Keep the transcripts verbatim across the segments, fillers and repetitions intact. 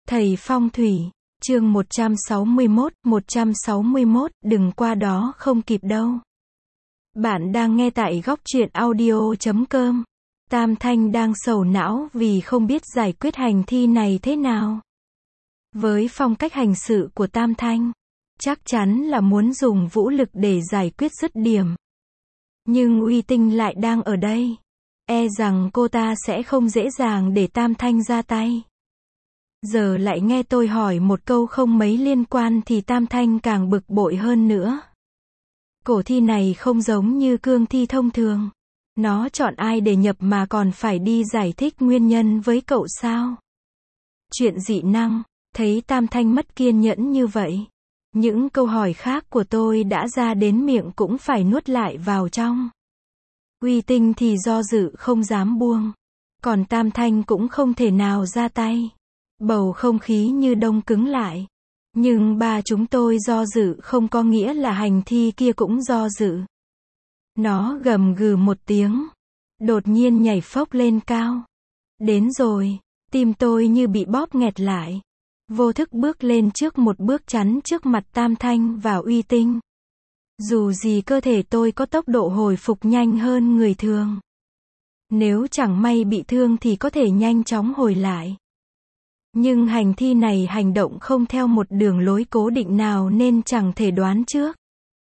Thầy phong thủy, chương một trăm sáu mươi mốt, một trăm sáu mươi mốt, đừng qua đó không kịp đâu. Bạn đang nghe tại góc truyện audio chấm com. Tam Thanh đang sầu não vì không biết giải quyết hành thi này thế nào. Với phong cách hành sự của Tam Thanh, chắc chắn là muốn dùng vũ lực để giải quyết dứt điểm. Nhưng uy tinh lại đang ở đây. E rằng cô ta sẽ không dễ dàng để Tam Thanh ra tay. Giờ lại nghe tôi hỏi một câu không mấy liên quan thì Tam Thanh càng bực bội hơn nữa. Cổ thi này không giống như cương thi thông thường. Nó chọn ai để nhập mà còn phải đi giải thích nguyên nhân với cậu sao? Chuyện dị năng, thấy Tam Thanh mất kiên nhẫn như vậy. Những câu hỏi khác của tôi đã ra đến miệng cũng phải nuốt lại vào trong. Uy tinh thì do dự không dám buông. Còn Tam Thanh cũng không thể nào ra tay. Bầu không khí như đông cứng lại. Nhưng ba chúng tôi do dự không có nghĩa là hành thi kia cũng do dự. Nó gầm gừ một tiếng. Đột nhiên nhảy phốc lên cao. Đến rồi, tim tôi như bị bóp nghẹt lại. Vô thức bước lên trước một bước chắn trước mặt Tam Thanh và Uy tinh. Dù gì cơ thể tôi có tốc độ hồi phục nhanh hơn người thường. Nếu chẳng may bị thương thì có thể nhanh chóng hồi lại. Nhưng hành thi này hành động không theo một đường lối cố định nào nên chẳng thể đoán trước.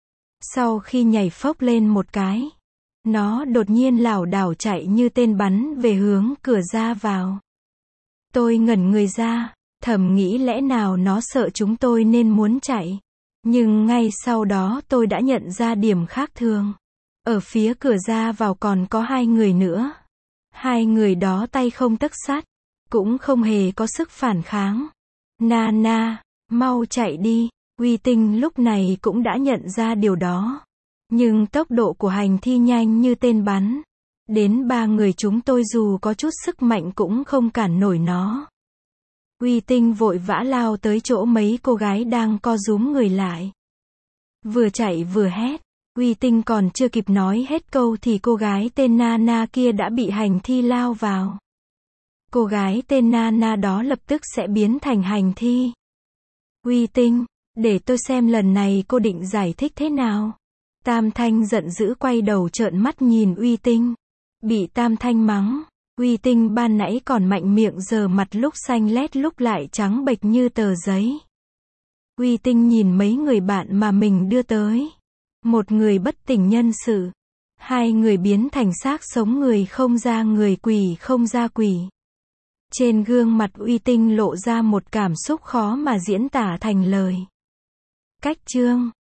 Sau khi nhảy phốc lên một cái, nó đột nhiên lảo đảo chạy như tên bắn về hướng cửa ra vào. Tôi ngẩn người ra, thầm nghĩ lẽ nào nó sợ chúng tôi nên muốn chạy. Nhưng ngay sau đó tôi đã nhận ra điểm khác thường. Ở phía cửa ra vào còn có hai người nữa. Hai người đó tay không tấc sắt, cũng không hề có sức phản kháng. Na na, mau chạy đi. Uy tinh lúc này cũng đã nhận ra điều đó. Nhưng tốc độ của hành thi nhanh như tên bắn. Đến ba người chúng tôi dù có chút sức mạnh cũng không cản nổi nó. Uy tinh vội vã lao tới chỗ mấy cô gái đang co rúm người lại. Vừa chạy vừa hét. Uy tinh còn chưa kịp nói hết câu thì cô gái tên Nana kia đã bị hành thi lao vào. Cô gái tên Nana đó lập tức sẽ biến thành hành thi. Uy tinh, để tôi xem lần này cô định giải thích thế nào. Tam Thanh giận dữ quay đầu trợn mắt nhìn Uy tinh. Bị Tam Thanh mắng. Uy tinh ban nãy còn mạnh miệng giờ mặt lúc xanh lét lúc lại trắng bệch như tờ giấy. Uy tinh nhìn mấy người bạn mà mình đưa tới. Một người bất tỉnh nhân sự. Hai người biến thành xác sống, người không ra người, quỷ không ra quỷ. Trên gương mặt Uy tinh lộ ra một cảm xúc khó mà diễn tả thành lời. Cách chương